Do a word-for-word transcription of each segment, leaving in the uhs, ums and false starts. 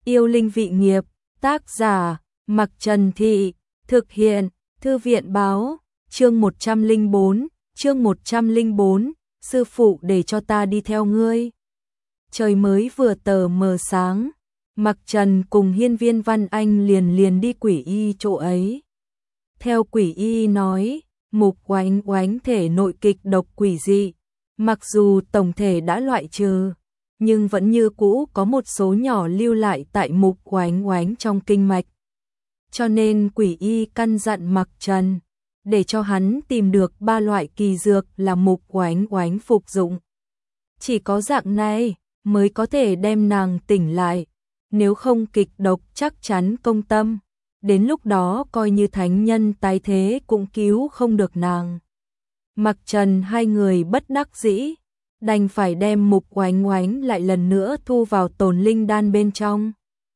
Yêu linh vị nghiệp, tác giả, Mặc Trần Thị, thực hiện, Thư viện báo, chương một trăm lẻ bốn, chương một trăm lẻ bốn, sư phụ để cho ta đi theo ngươi. Trời mới vừa tờ mờ sáng, Mặc Trần cùng Hiên Viên Văn Anh liền liền đi Quỷ Y chỗ ấy. Theo Quỷ Y nói, Mục Oánh Oánh thể nội kịch độc quỷ dị, mặc dù tổng thể đã loại trừ, nhưng vẫn như cũ có một số nhỏ lưu lại tại Mục Oánh Oánh trong kinh mạch. Cho nên Quỷ Y căn dặn Mặc Trần, để cho hắn tìm được ba loại kỳ dược là Mục Oánh Oánh phục dụng. Chỉ có dạng này mới có thể đem nàng tỉnh lại, nếu không kịch độc chắc chắn công tâm. Đến lúc đó coi như thánh nhân tái thế cũng cứu không được nàng. Mặc Trần hai người bất đắc dĩ, đành phải đem Mục Oánh Oánh lại lần nữa thu vào tồn linh đan bên trong.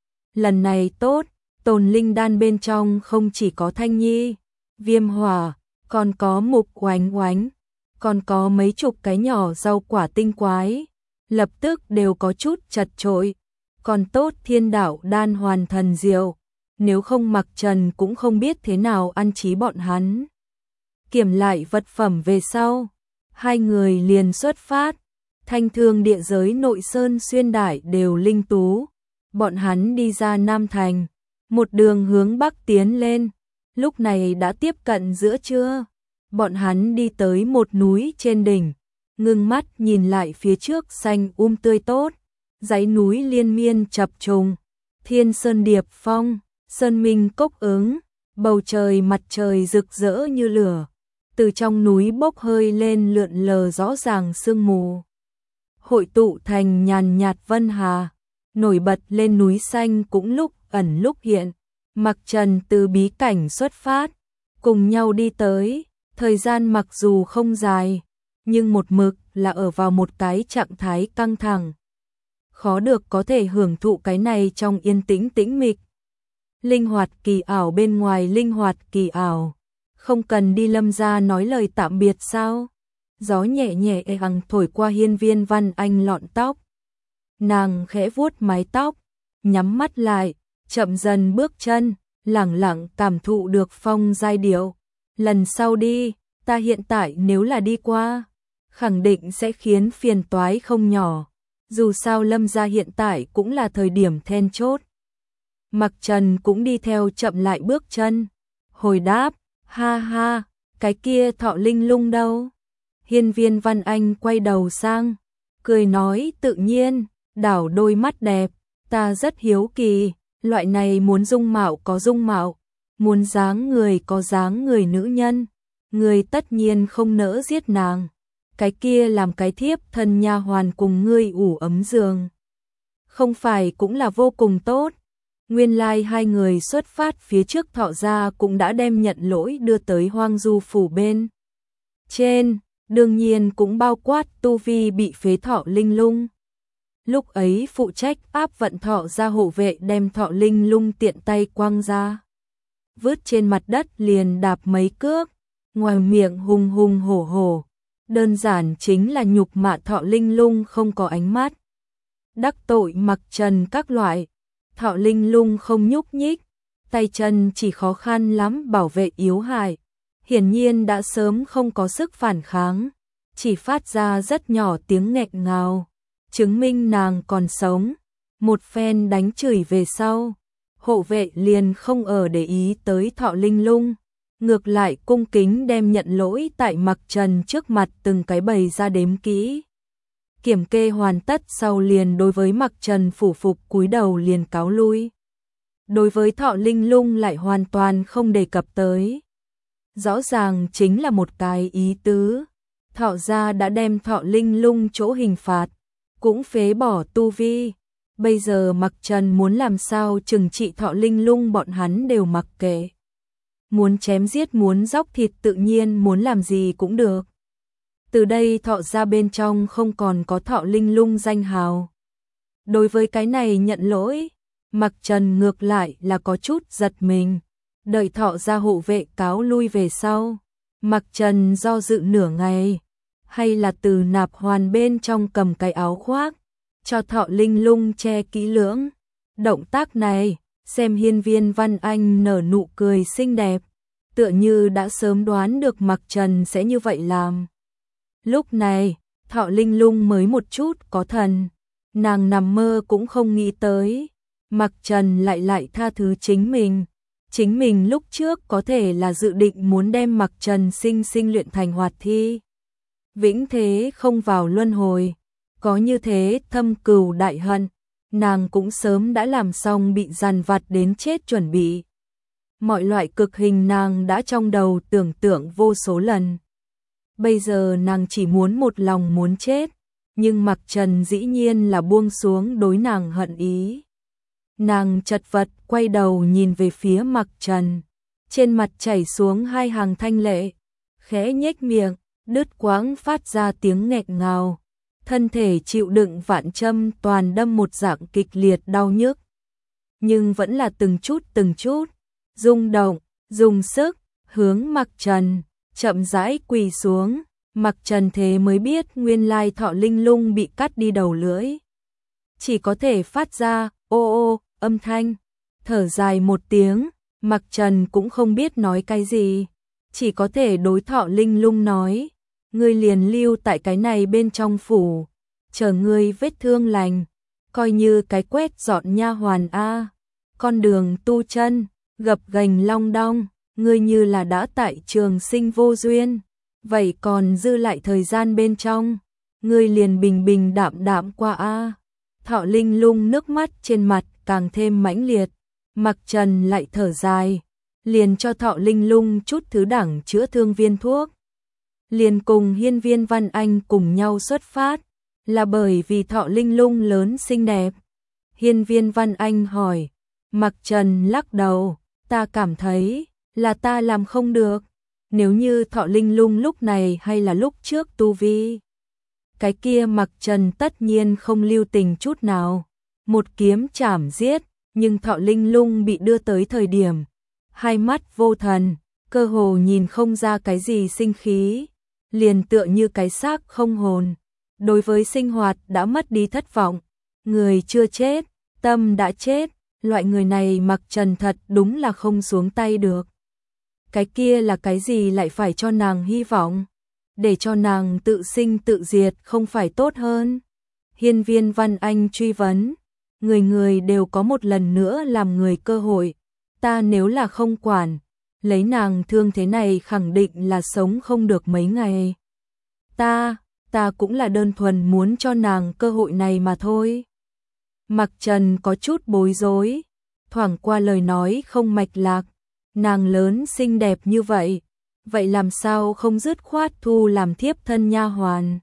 Lần này tốt, tồn linh đan bên trong không chỉ có Thanh Nhi, Viêm Hỏa, còn có Mục Oánh Oánh, còn có mấy chục cái nhỏ rau quả tinh quái, lập tức đều có chút chật chội. Còn tốt Thiên Đạo Đan hoàn thần diệu, nếu không Mặc Trần cũng không biết thế nào ăn trí bọn hắn. Kiểm lại vật phẩm về sau, hai người liền xuất phát. Thanh thương địa giới nội sơn xuyên đại đều linh tú. Bọn hắn đi ra Nam Thành, một đường hướng Bắc tiến lên. Lúc này đã tiếp cận giữa trưa. Bọn hắn đi tới một núi trên đỉnh, ngưng mắt nhìn lại phía trước xanh um tươi tốt. Dãy núi liên miên chập trùng, thiên sơn điệp phong, sơn minh cốc ứng, bầu trời mặt trời rực rỡ như lửa. Từ trong núi bốc hơi lên lượn lờ rõ ràng sương mù, hội tụ thành nhàn nhạt vân hà, nổi bật lên núi xanh cũng lúc ẩn lúc hiện. Mặc Trần từ bí cảnh xuất phát, cùng nhau đi tới, thời gian mặc dù không dài, nhưng một mực là ở vào một cái trạng thái căng thẳng. Khó được có thể hưởng thụ cái này trong yên tĩnh tĩnh mịch. Linh hoạt kỳ ảo bên ngoài linh hoạt kỳ ảo. Không cần đi Lâm gia nói lời tạm biệt sao? Gió nhẹ nhẹ hằng thổi qua Hiên Viên Văn Anh lọn tóc. Nàng khẽ vuốt mái tóc, nhắm mắt lại, chậm dần bước chân, lẳng lặng cảm thụ được phong giai điệu. Lần sau đi, ta hiện tại nếu là đi qua, khẳng định sẽ khiến phiền toái không nhỏ. Dù sao Lâm gia hiện tại cũng là thời điểm then chốt. Mặc Trần cũng đi theo chậm lại bước chân. Hồi đáp, ha ha, cái kia Thọ Linh Lung đâu? Hiên Viên Văn Anh quay đầu sang, cười nói tự nhiên, đảo đôi mắt đẹp, ta rất hiếu kỳ, loại này muốn dung mạo có dung mạo, muốn dáng người có dáng người nữ nhân, người tất nhiên không nỡ giết nàng. Cái kia làm cái thiếp thân nha hoàn cùng ngươi ủ ấm giường, không phải cũng là vô cùng tốt. Nguyên lai like hai người xuất phát phía trước Thọ gia cũng đã đem nhận lỗi đưa tới Hoang Du phủ bên trên, đương nhiên cũng bao quát tu vi bị phế Thọ Linh Lung. Lúc ấy phụ trách áp vận Thọ gia hộ vệ đem Thọ Linh Lung tiện tay quăng ra, vứt trên mặt đất liền đạp mấy cước, ngoài miệng hùng hùng hổ hổ. Đơn giản chính là nhục mạ Thọ Linh Lung không có ánh mắt. Đắc tội Mặc Trần các loại. Thọ Linh Lung không nhúc nhích, tay chân chỉ khó khăn lắm bảo vệ yếu hại. Hiển nhiên đã sớm không có sức phản kháng, chỉ phát ra rất nhỏ tiếng nghẹn ngào, chứng minh nàng còn sống. Một phen đánh chửi về sau, hộ vệ liền không ở để ý tới Thọ Linh Lung. Ngược lại cung kính đem nhận lỗi tại Mặc Trần trước mặt từng cái bày ra đếm kỹ. Kiểm kê hoàn tất sau liền đối với Mặc Trần phủ phục cúi đầu liền cáo lui. Đối với Thọ Linh Lung lại hoàn toàn không đề cập tới. Rõ ràng chính là một cái ý tứ. Thọ gia đã đem Thọ Linh Lung chỗ hình phạt, cũng phế bỏ tu vi. Bây giờ Mặc Trần muốn làm sao trừng trị Thọ Linh Lung bọn hắn đều mặc kệ. Muốn chém giết muốn dóc thịt tự nhiên muốn làm gì cũng được. Từ đây Thọ gia bên trong không còn có Thọ Linh Lung danh hào. Đối với cái này nhận lỗi, Mặc Trần ngược lại là có chút giật mình. Đợi Thọ gia hộ vệ cáo lui về sau, Mặc Trần do dự nửa ngày, hay là từ nạp hoàn bên trong cầm cái áo khoác, cho Thọ Linh Lung che kỹ lưỡng. Động tác này, xem Hiên Viên Văn Anh nở nụ cười xinh đẹp, tựa như đã sớm đoán được Mặc Trần sẽ như vậy làm. Lúc này, Thọ Linh Lung mới một chút có thần, nàng nằm mơ cũng không nghĩ tới, Mặc Trần lại lại tha thứ chính mình. Chính mình lúc trước có thể là dự định muốn đem Mặc Trần sinh sinh luyện thành hoạt thi. Vĩnh thế không vào luân hồi, có như thế thâm cừu đại hận, nàng cũng sớm đã làm xong bị dằn vặt đến chết chuẩn bị. Mọi loại cực hình nàng đã trong đầu tưởng tượng vô số lần. Bây giờ nàng chỉ muốn một lòng muốn chết, nhưng Mặc Trần dĩ nhiên là buông xuống đối nàng hận ý. Nàng chật vật quay đầu nhìn về phía Mặc Trần, trên mặt chảy xuống hai hàng thanh lệ, khẽ nhếch miệng, đứt quãng phát ra tiếng nghẹn ngào, thân thể chịu đựng vạn châm toàn đâm một dạng kịch liệt đau nhức, nhưng vẫn là từng chút từng chút rung động, dùng sức hướng Mặc Trần chậm rãi quỳ xuống. Mặc Trần thế mới biết nguyên lai Thọ Linh Lung bị cắt đi đầu lưỡi, chỉ có thể phát ra ô ô âm thanh, thở dài một tiếng. Mặc Trần cũng không biết nói cái gì, chỉ có thể đối Thọ Linh Lung nói, ngươi liền lưu tại cái này bên trong phủ, chờ ngươi vết thương lành, coi như cái quét dọn nha hoàn a. Con đường tu chân gập ghềnh long đong, ngươi như là đã tại trường sinh vô duyên, vậy còn dư lại thời gian bên trong, ngươi liền bình bình đạm đạm qua a. Thọ Linh Lung nước mắt trên mặt càng thêm mãnh liệt, Mặc Trần lại thở dài, liền cho Thọ Linh Lung chút thứ đẳng chữa thương viên thuốc. Liền cùng Hiên Viên Văn Anh cùng nhau xuất phát, là bởi vì Thọ Linh Lung lớn xinh đẹp. Hiên Viên Văn Anh hỏi, Mặc Trần lắc đầu, ta cảm thấy là ta làm không được, nếu như Thọ Linh Lung lúc này hay là lúc trước tu vi, cái kia Mặc Trần tất nhiên không lưu tình chút nào, một kiếm chảm giết, nhưng Thọ Linh Lung bị đưa tới thời điểm, hai mắt vô thần, cơ hồ nhìn không ra cái gì sinh khí, liền tựa như cái xác không hồn, đối với sinh hoạt đã mất đi thất vọng, người chưa chết, tâm đã chết, loại người này Mặc Trần thật đúng là không xuống tay được. Cái kia là cái gì lại phải cho nàng hy vọng, để cho nàng tự sinh tự diệt không phải tốt hơn? Hiên Viên Văn Anh truy vấn, người người đều có một lần nữa làm người cơ hội, ta nếu là không quản, lấy nàng thương thế này khẳng định là sống không được mấy ngày. Ta, ta cũng là đơn thuần muốn cho nàng cơ hội này mà thôi. Mặc Trần có chút bối rối, thoảng qua lời nói không mạch lạc, nàng lớn xinh đẹp như vậy, vậy làm sao không dứt khoát thu làm thiếp thân nha hoàn?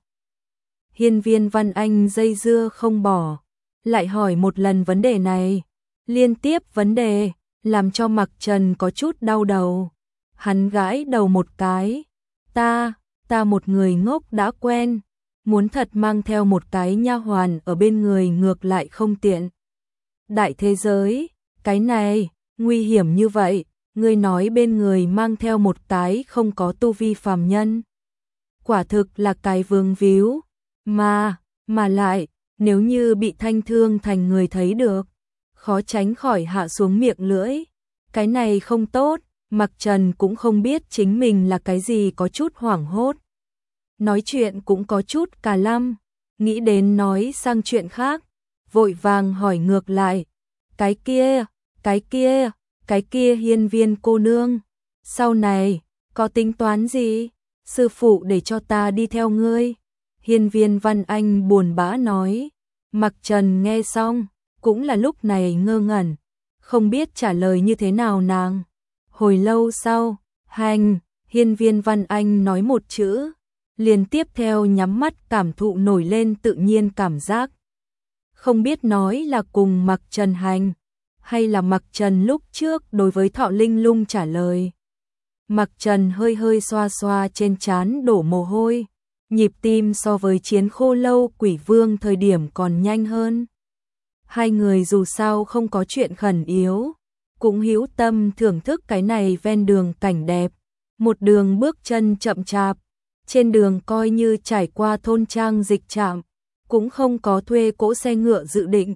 Hiên Viên Văn Anh dây dưa không bỏ, lại hỏi một lần vấn đề này, liên tiếp vấn đề, làm cho Mặc Trần có chút đau đầu. Hắn gãi đầu một cái, ta, ta một người ngốc đã quen, muốn thật mang theo một cái nha hoàn ở bên người ngược lại không tiện. Đại thế giới, cái này, nguy hiểm như vậy, ngươi nói bên người mang theo một cái không có tu vi phàm nhân. Quả thực là cái vương víu, mà, mà lại, nếu như bị thanh thương thành người thấy được, khó tránh khỏi hạ xuống miệng lưỡi, cái này không tốt. Mặc Trần cũng không biết chính mình là cái gì, có chút hoảng hốt. Nói chuyện cũng có chút cà lăm, nghĩ đến nói sang chuyện khác, vội vàng hỏi ngược lại, cái kia, cái kia, cái kia Hiên Viên cô nương, sau này, có tính toán gì? Sư phụ để cho ta đi theo ngươi. Hiên Viên Văn Anh buồn bã nói. Mặc Trần nghe xong, cũng là lúc này ngơ ngẩn, không biết trả lời như thế nào nàng. Hồi lâu sau, hành, Hiên Viên Văn Anh nói một chữ, liền tiếp theo nhắm mắt cảm thụ nổi lên tự nhiên cảm giác. Không biết nói là cùng Mặc Trần hành, hay là Mặc Trần lúc trước đối với Thọ Linh Lung trả lời. Mặc Trần hơi hơi xoa xoa trên trán đổ mồ hôi, nhịp tim so với chiến khô lâu quỷ vương thời điểm còn nhanh hơn. Hai người dù sao không có chuyện khẩn yếu, cũng hữu tâm thưởng thức cái này ven đường cảnh đẹp, một đường bước chân chậm chạp, trên đường coi như trải qua thôn trang dịch trạm, cũng không có thuê cỗ xe ngựa dự định,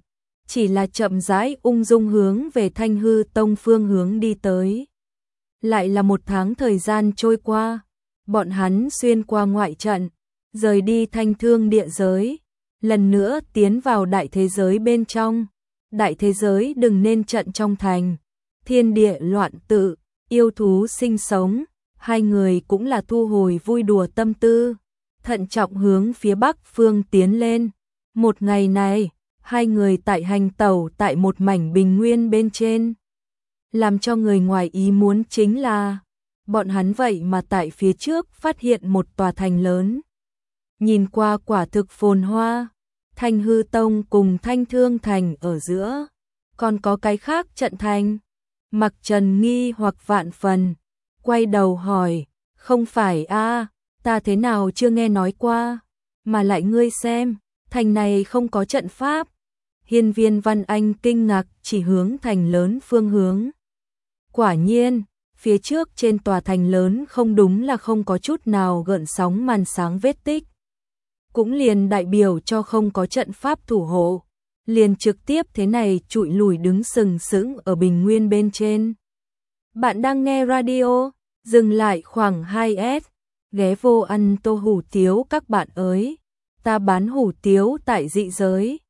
chỉ là chậm rãi ung dung hướng về Thanh Hư Tông phương hướng đi tới. Lại là một tháng thời gian trôi qua, bọn hắn xuyên qua ngoại trận, rời đi thanh thương địa giới, lần nữa tiến vào đại thế giới bên trong. Đại thế giới đừng nên trận trong thành, thiên địa loạn tự, yêu thú sinh sống, hai người cũng là thu hồi vui đùa tâm tư, thận trọng hướng phía bắc phương tiến lên. Một ngày này, hai người tại hành tẩu tại một mảnh bình nguyên bên trên. Làm cho người ngoài ý muốn chính là, bọn hắn vậy mà tại phía trước phát hiện một tòa thành lớn. Nhìn qua quả thực phồn hoa, Thanh Hư Tông cùng Thanh Thương Thành ở giữa, còn có cái khác trận thành. Mặc Trần nghi hoặc vạn phần, quay đầu hỏi, không phải a, ta thế nào chưa nghe nói qua, mà lại ngươi xem, thành này không có trận pháp. Hiên Viên Văn Anh kinh ngạc chỉ hướng thành lớn phương hướng. Quả nhiên, phía trước trên tòa thành lớn không đúng là không có chút nào gợn sóng màn sáng vết tích. Cũng liền đại biểu cho không có trận pháp thủ hộ, liền trực tiếp thế này trụi lùi đứng sừng sững ở bình nguyên bên trên. Bạn đang nghe radio, dừng lại khoảng hai s, ghé vô ăn tô hủ tiếu các bạn ơi, ta bán hủ tiếu tại dị giới.